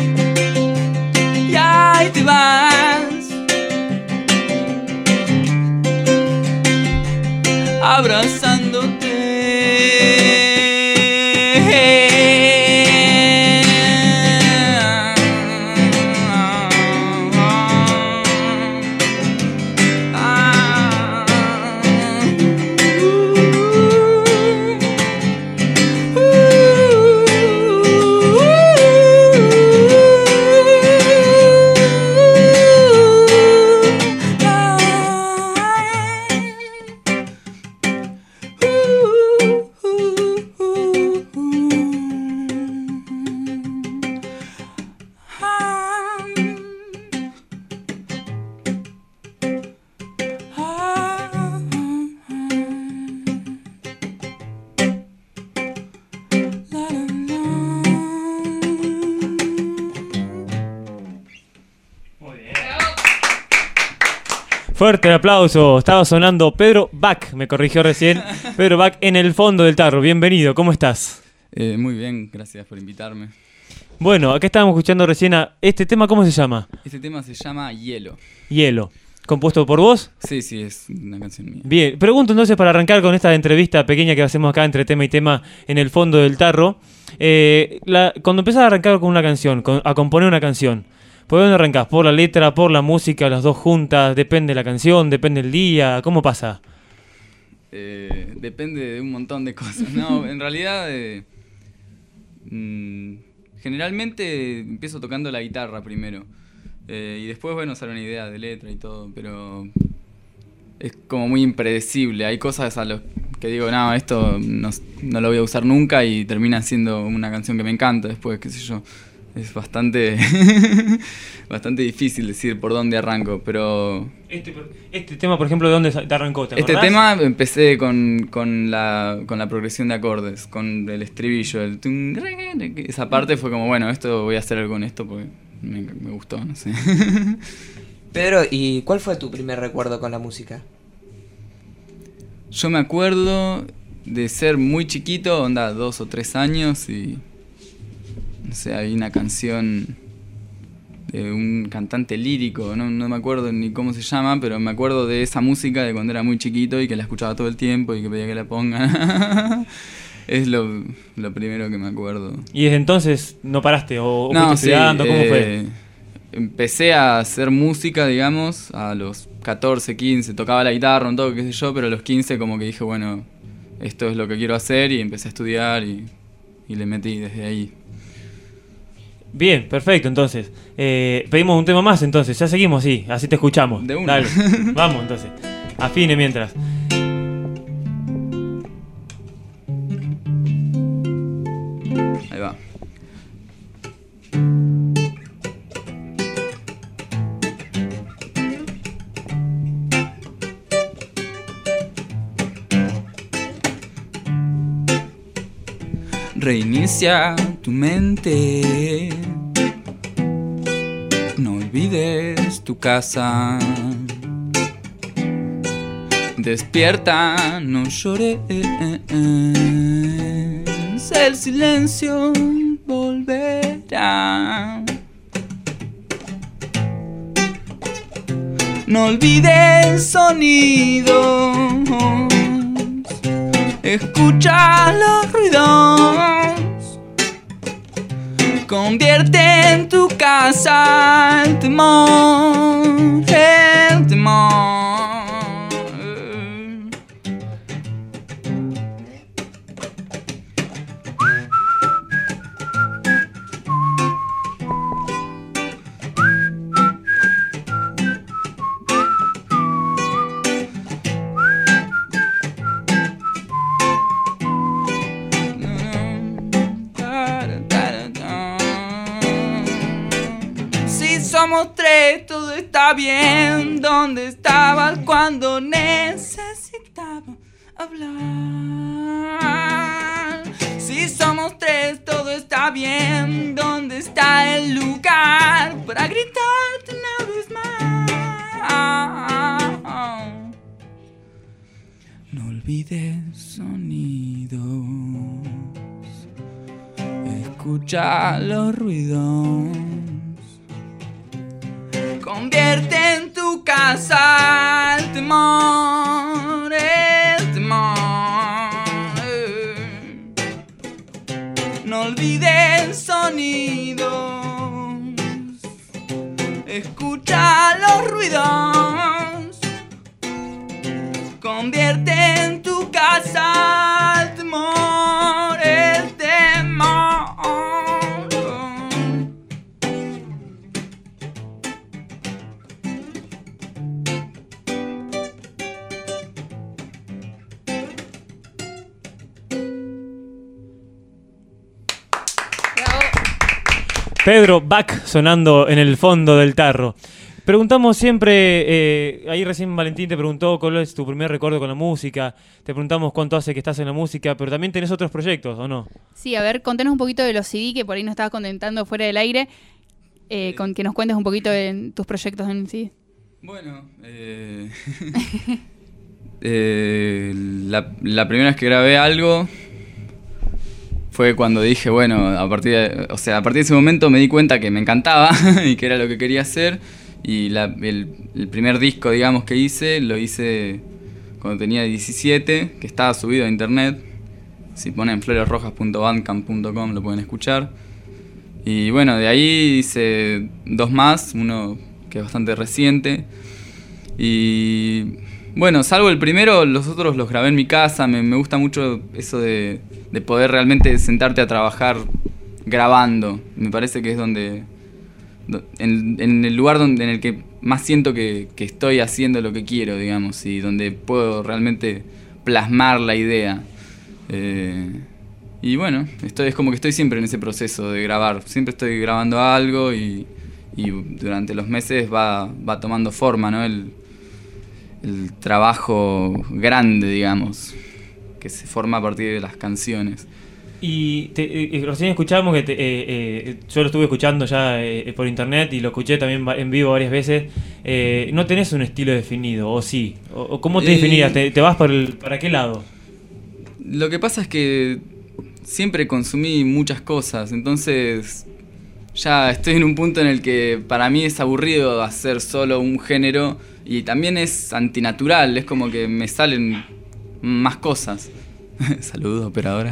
Fuerte el aplauso. Estaba sonando Pedro Bach, me corrigió recién. Pedro Bach en el fondo del tarro. Bienvenido, ¿cómo estás? Eh, muy bien, gracias por invitarme. Bueno, acá estábamos escuchando recién a este tema, ¿cómo se llama? Este tema se llama Hielo. Hielo. ¿Compuesto por vos? Sí, sí, es una canción mía. Bien, pregunto entonces para arrancar con esta entrevista pequeña que hacemos acá entre tema y tema en el fondo del tarro. Eh, la, cuando empezás a arrancar con una canción, con, a componer una canción, ¿por dónde arrancás? ¿Por la letra, por la música, las dos juntas? ¿Depende de la canción? ¿Depende del día? ¿Cómo pasa? Eh, depende de un montón de cosas. No, en realidad, eh, mmm, generalmente empiezo tocando la guitarra primero. Eh, y después, bueno, sale una idea de letra y todo, pero es como muy impredecible. Hay cosas a los que digo, no, esto no, no lo voy a usar nunca y termina siendo una canción que me encanta después, qué sé yo. Es bastante bastante difícil decir por dónde arranco, pero... Este, este tema, por ejemplo, ¿de dónde te arrancó? ¿Te este acordás? tema empecé con, con, la, con la progresión de acordes, con el estribillo, el tum, esa parte fue como, bueno, esto voy a hacer algo con esto porque me, me gustó, no sé. Pedro, ¿y cuál fue tu primer recuerdo con la música? Yo me acuerdo de ser muy chiquito, onda, dos o tres años y... No sé, hay una canción de un cantante lírico, no, no me acuerdo ni cómo se llama, pero me acuerdo de esa música de cuando era muy chiquito y que la escuchaba todo el tiempo y que pedía que la pongan. Es lo, lo primero que me acuerdo. ¿Y desde entonces no paraste o, o no, fuiste sí, estudiando? ¿Cómo eh, fue? Empecé a hacer música, digamos, a los catorce, quince, tocaba la guitarra, un toque, qué sé yo, pero a los quince como que dije, bueno, esto es lo que quiero hacer y empecé a estudiar y, y le metí desde ahí. Bien, perfecto, entonces. Eh, pedimos un tema más, entonces. Ya seguimos, sí. Así te escuchamos. De una. Dale. Vamos, entonces. Afine mientras. Ahí va. Reinicia tu mente, no olvides tu casa. Despierta, no llores, el silencio volverá. No olvides sonidos, escucha los ruidos, convierte en tu casa el temor, el temor. Somos tres, todo está bien. ¿Dónde estabas cuando necesitaba hablar? Si somos tres, todo está bien. ¿Dónde está el lugar para gritarte una vez más? No olvides sonidos, escucha los ruidos, convierte en tu casa el temor, el temor. No olvides sonidos, escucha los ruidos, convierte en tu casa el temor, el temor. Pedro Bach sonando en el fondo del tarro. Preguntamos siempre, eh, ahí recién Valentín te preguntó cuál es tu primer recuerdo con la música, te preguntamos cuánto hace que estás en la música, pero también tenés otros proyectos, ¿o no? Sí, a ver, contanos un poquito de los C D que por ahí nos estabas comentando fuera del aire, eh, con que nos cuentes un poquito de tus proyectos en sí. Bueno, eh, eh, la, la primera vez que grabé algo fue cuando dije, bueno, a partir de, o sea, a partir de ese momento me di cuenta que me encantaba y que era lo que quería hacer. Y la, el, el primer disco, digamos, que hice, lo hice cuando tenía diecisiete, que estaba subido a internet. Si ponen flores rojas punto bandcamp punto com lo pueden escuchar. Y bueno, de ahí hice dos más, uno que es bastante reciente. Y bueno, salvo el primero, los otros los grabé en mi casa. Me, me gusta mucho eso de, de poder realmente sentarte a trabajar grabando. Me parece que es donde... En, en el lugar donde, en el que más siento que, que estoy haciendo lo que quiero, digamos, y donde puedo realmente plasmar la idea. Eh, y bueno, estoy, es como que estoy siempre en ese proceso de grabar. Siempre estoy grabando algo y, y durante los meses va, va tomando forma, ¿no? El, el trabajo grande, digamos, que se forma a partir de las canciones. Y te, eh, recién escuchamos que te, eh, eh, yo lo estuve escuchando ya eh, por internet y lo escuché también en vivo varias veces. Eh, ¿No tenés un estilo definido, o sí? ¿O, o cómo te eh, definirías? ¿Te, te vas para, el, para qué lado? Lo que pasa es que siempre consumí muchas cosas, entonces ya estoy en un punto en el que para mí es aburrido hacer solo un género y también es antinatural, es como que me salen más cosas. Saludos, operadora.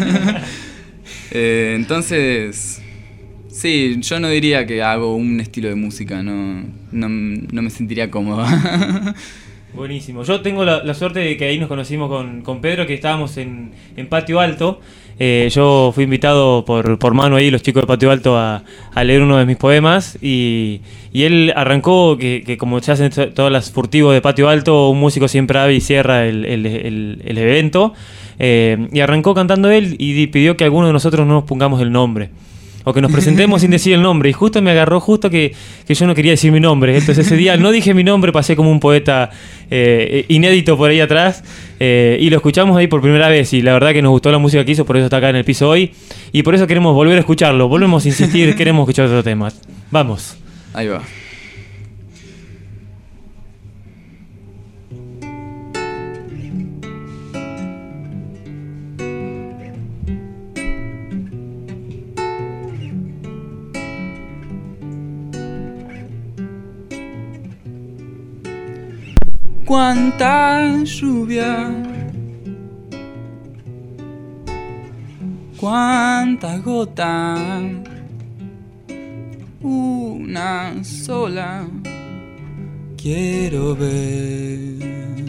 eh, entonces, sí, yo no diría que hago un estilo de música, no, no, no me sentiría cómodo. Buenísimo. Yo tengo la, la suerte de que ahí nos conocimos con, con Pedro, que estábamos en, en Patio Alto. Eh, yo fui invitado por, por mano ahí, los chicos de Patio Alto, a, a leer uno de mis poemas. Y, y él arrancó, que, que como se hacen todas las furtivos de Patio Alto, un músico siempre abre y cierra el, el, el, el evento. Eh, y arrancó cantando él y pidió que alguno de nosotros no nos pongamos el nombre. O que nos presentemos sin decir el nombre. Y justo me agarró justo que, que yo no quería decir mi nombre. Entonces ese día no dije mi nombre, pasé como un poeta eh, inédito por ahí atrás. Eh, y lo escuchamos ahí por primera vez. Y la verdad que nos gustó la música que hizo, por eso está acá en el piso hoy. Y por eso queremos volver a escucharlo. Volvemos a insistir, queremos escuchar otro tema. Vamos. Ahí va. Cuánta lluvia, cuánta gota, una sola quiero ver,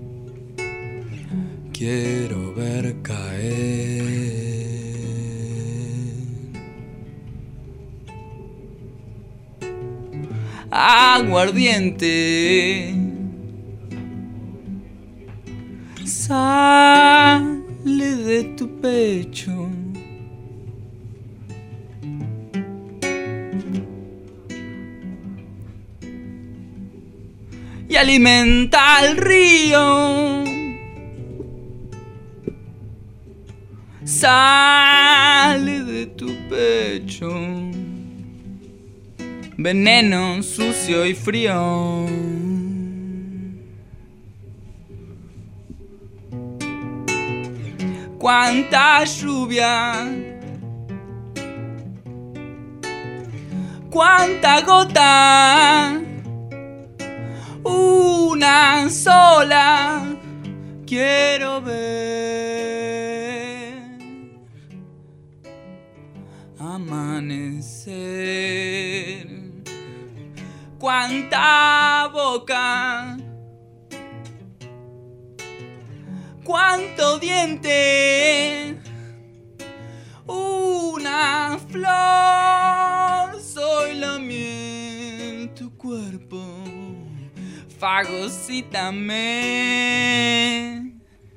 quiero ver caer. Aguardiente, sale de tu pecho, y alimenta al río. Sale de tu pecho, veneno sucio y frío. Cuánta lluvia, cuánta gota, una sola quiero ver. Amanecer, cuánta boca, cuánto diente, una flor, soy la miel, tu cuerpo, fagocítame.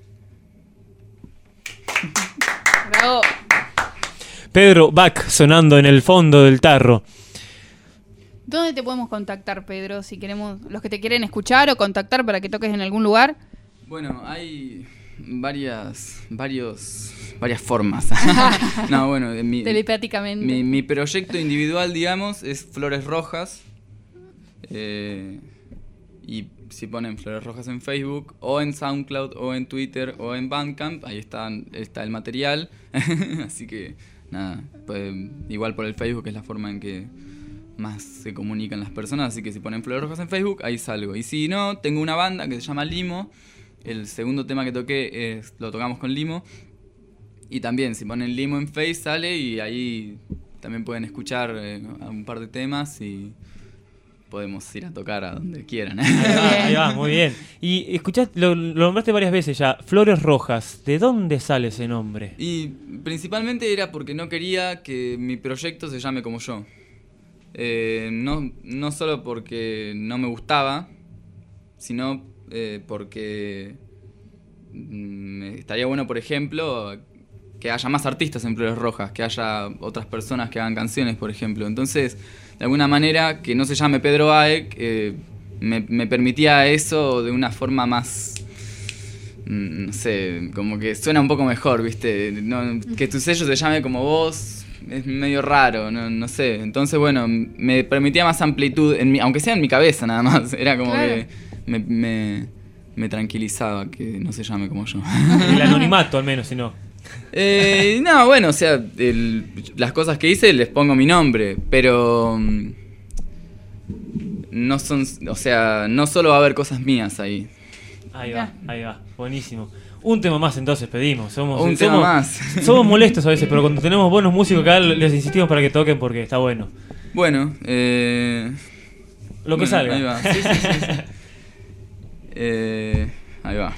Bravo. Pedro Bach sonando en el fondo del tarro. ¿Dónde te podemos contactar, Pedro? Si queremos, los que te quieren escuchar o contactar para que toques en algún lugar. Bueno, hay varias, varios, varias formas. No, bueno, mi, telepáticamente. Mi, mi proyecto individual, digamos, es Flores Rojas. Eh, Y si ponen Flores Rojas en Facebook, o en SoundCloud, o en Twitter, o en Bandcamp, ahí está, está el material. Así que, nada, pues, igual por el Facebook es la forma en que más se comunican las personas. Así que si ponen Flores Rojas en Facebook, ahí salgo. Y si no, tengo una banda que se llama Limo. El segundo tema que toqué es, lo tocamos con Limo. Y también, si ponen Limo en Face, sale y ahí también pueden escuchar eh, un par de temas y podemos ir a tocar a donde quieran. Ahí va, ahí va, muy bien. Y escuchaste, lo, lo nombraste varias veces ya, Flores Rojas. ¿De dónde sale ese nombre? Y principalmente era porque no quería que mi proyecto se llame como yo. Eh, no, no solo porque no me gustaba, sino eh, porque mm, estaría bueno, por ejemplo, que haya más artistas en Flores Rojas, que haya otras personas que hagan canciones, por ejemplo. Entonces, de alguna manera, que no se llame Pedro Aek, eh, me, me permitía eso de una forma más, no sé, como que suena un poco mejor, ¿viste? No, que tu sello se llame como vos es medio raro, no, no sé. Entonces, bueno, me permitía más amplitud, en mi, aunque sea en mi cabeza nada más. Era como claro. que me, me, me tranquilizaba que no se llame como yo. El anonimato, al menos, si no. Eh, no, bueno, o sea, el, las cosas que hice les pongo mi nombre, pero no son, o sea, no solo va a haber cosas mías ahí. Ahí va, ahí va, buenísimo. Un tema más entonces pedimos. Somos, Un somos, tema más. Somos molestos a veces, pero cuando tenemos buenos músicos acá les insistimos para que toquen porque está bueno. Bueno, eh... Lo que bueno, salga. Ahí va, sí, sí, sí, sí. eh, ahí va.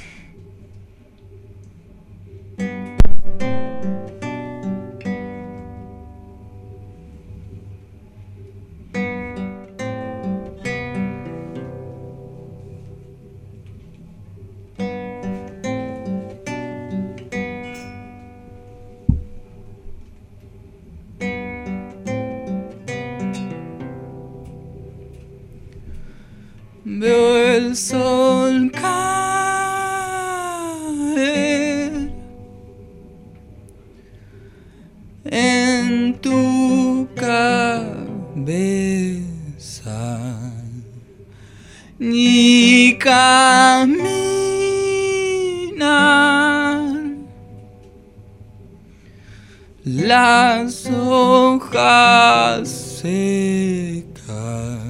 Veo el sol caer en tu cabeza y caminar las hojas secas.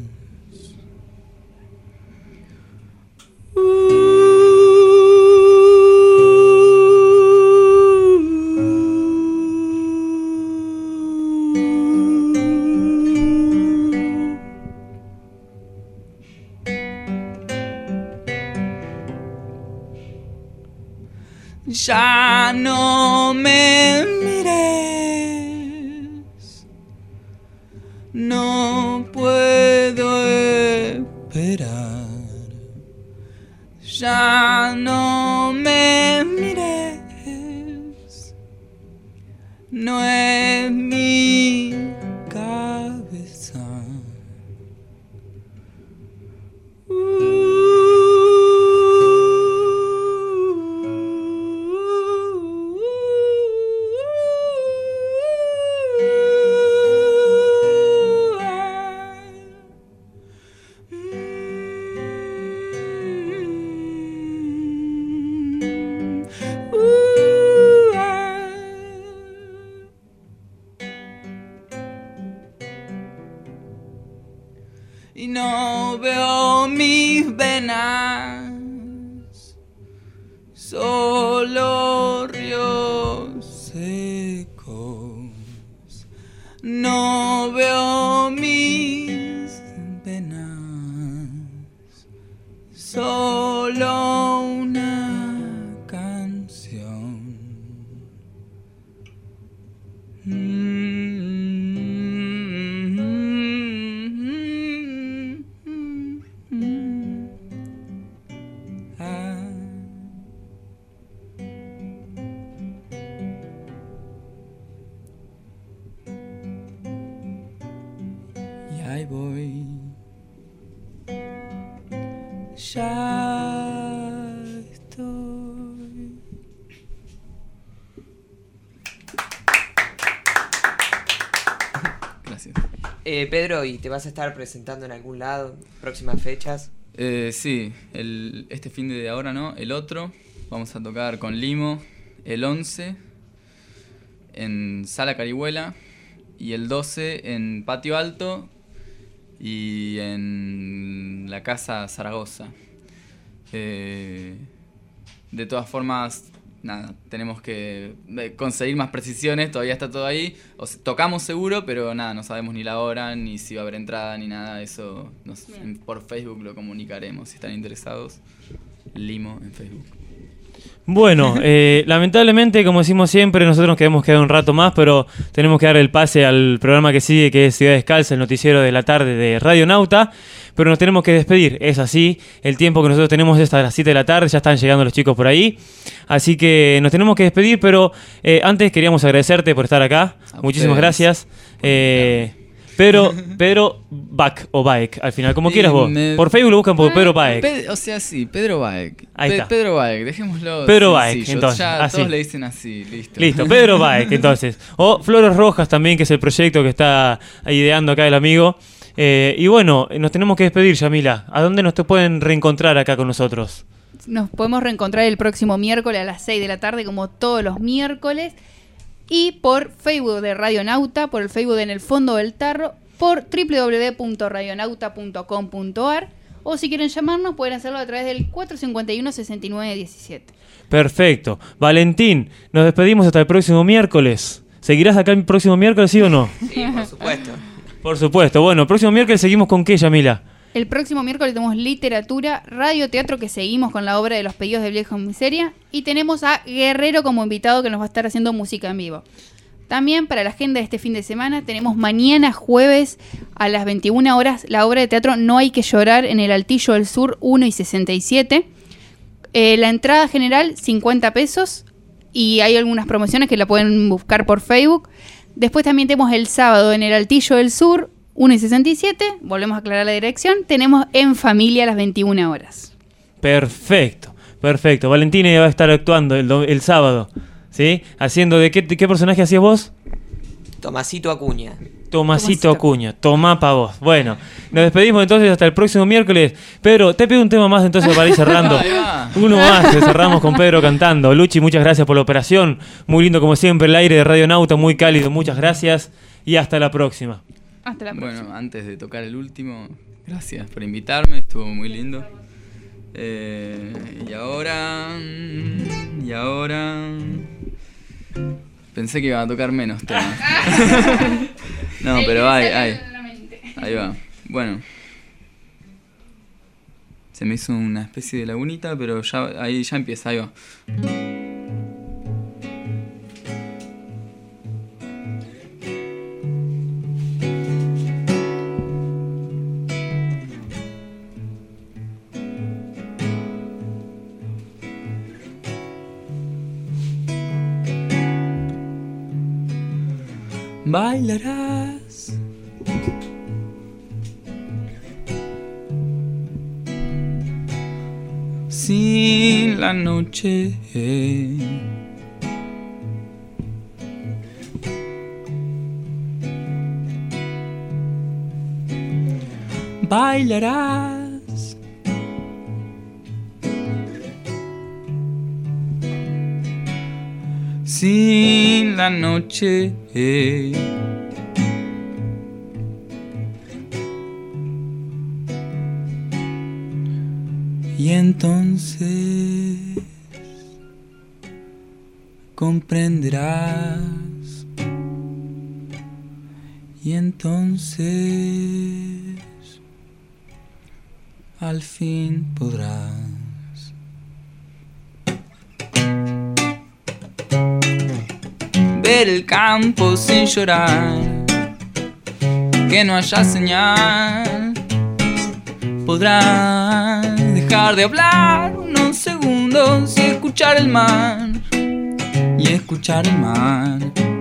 Ya no me mires, no puedo esperar. Ya no me mires, no es mi cabeza. Y no veo mis venas, solo ríos secos. No veo mis venas, solo una canción. Mm. Ahí voy, ya estoy. Gracias. Eh, Pedro, ¿y te vas a estar presentando en algún lado? ¿Próximas fechas? Eh, sí, el, este fin de ahora no, el otro. Vamos a tocar con Limo el once en Sala Carihuela y el doce en Patio Alto y en la Casa Zaragoza. Eh, de todas formas, nada, tenemos que conseguir más precisiones, todavía está todo ahí. O sea, tocamos seguro, pero nada, no sabemos ni la hora, ni si va a haber entrada, ni nada. Eso nos, en, por Facebook lo comunicaremos si están interesados. Limo en Facebook. Bueno, eh, lamentablemente, como decimos siempre, nosotros nos queremos quedar un rato más, pero tenemos que dar el pase al programa que sigue, que es Ciudad Descalza, el noticiero de la tarde de Radio Nauta, pero nos tenemos que despedir, es así, el tiempo que nosotros tenemos es hasta las siete de la tarde, ya están llegando los chicos por ahí, así que nos tenemos que despedir, pero eh, antes queríamos agradecerte por estar acá, a muchísimas ustedes. gracias. Eh, Pedro, Pedro Baek o Baek, al final, como Sí, quieras vos. me- Por Facebook lo buscan por Pedro Baek. Pe- o sea, sí, Pedro Baek. Ahí Pe- está. Pedro Baek, dejémoslo Pedro Baek, sencillo. entonces, Ya así. todos le dicen así, listo. Listo, Pedro Baek, entonces. O Flores Rojas también, que es el proyecto que está ideando acá el amigo. Eh, y bueno, nos tenemos que despedir, Yamila. ¿A dónde nos te pueden reencontrar acá con nosotros? Nos podemos reencontrar el próximo miércoles a las seis de la tarde, como todos los miércoles. Y por Facebook de Radionauta, por el Facebook de En el Fondo del Tarro, por doble u doble u doble u punto radionauta punto com punto a r, o si quieren llamarnos pueden hacerlo a través del cuatro cinco uno, seis nueve uno siete. Perfecto. Valentín, nos despedimos hasta el próximo miércoles. ¿Seguirás acá el próximo miércoles, sí o no? Sí, por supuesto. Por supuesto. Bueno, el próximo miércoles seguimos con qué, Yamila. El próximo miércoles tenemos literatura, radioteatro, que seguimos con la obra de Los Pedidos de Viejo en Miseria, y tenemos a Guerrero como invitado que nos va a estar haciendo música en vivo. También para la agenda de este fin de semana tenemos mañana jueves a las veintiuna horas la obra de teatro No hay que llorar en el Altillo del Sur uno y sesenta y siete. Eh, la entrada general cincuenta pesos y hay algunas promociones que la pueden buscar por Facebook. Después también tenemos el sábado en el Altillo del Sur uno y sesenta y siete, volvemos a aclarar la dirección, tenemos En Familia a las veintiuna horas. Perfecto, perfecto. Valentina ya va a estar actuando el, do- el sábado, ¿sí? Haciendo de qué, de qué personaje hacías vos? Tomasito Acuña. Tomasito Acuña, tomá pa' vos. Bueno, nos despedimos entonces hasta el próximo miércoles. Pedro, te pido un tema más entonces para ir cerrando. Ahí va. Uno más, que cerramos con Pedro cantando. Luchi, muchas gracias por la operación. Muy lindo como siempre el aire de Radio Nauta, muy cálido. Muchas gracias y hasta la próxima. Hasta la próxima. Bueno, antes de tocar el último, gracias por invitarme, estuvo muy lindo. Eh, y ahora... Y ahora... Pensé que iban a tocar menos temas. No, pero hay, hay. Ahí va. Bueno. Se me hizo una especie de lagunita, pero ya ahí ya empieza, ahí va. Bailarás sin la noche. Bailarás sin la noche. Y entonces comprenderás. Y entonces al fin podrás ver el campo sin llorar, que no haya señal. Podrás dejar de hablar unos segundos y escuchar el mar, y escuchar el mar.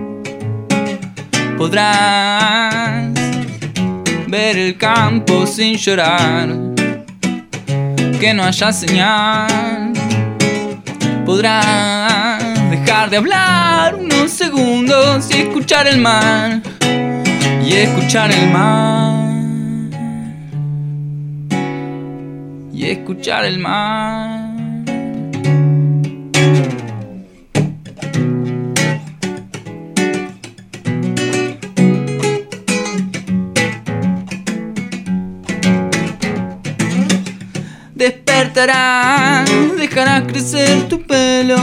Podrás ver el campo sin llorar, que no haya señal. Podrás dejar de hablar unos segundos y escuchar el mar, y escuchar el mar. y escuchar el mar. Despertarás, dejarás crecer tu pelo.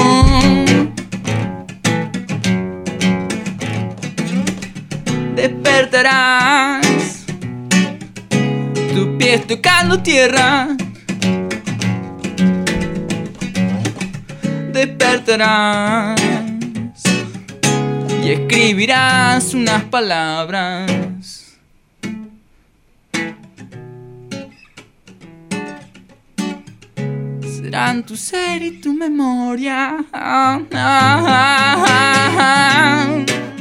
Despertarás, tus pies tocando tierra. Despertarás y escribirás unas palabras. Serán tu ser y tu memoria. Ah, ah, ah, ah.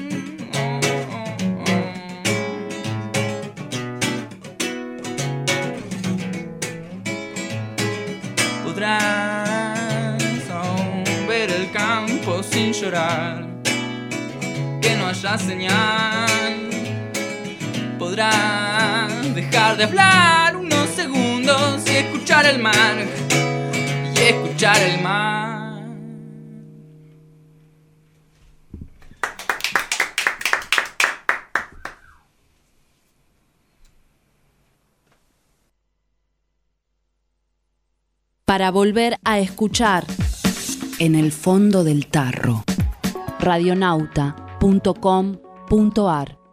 Podrás aún ver el campo sin llorar, que no haya señal. Podrás dejar de hablar unos segundos y escuchar el mar. Y escuchar el mar. Para volver a escuchar En el fondo del tarro. radionauta punto com punto ar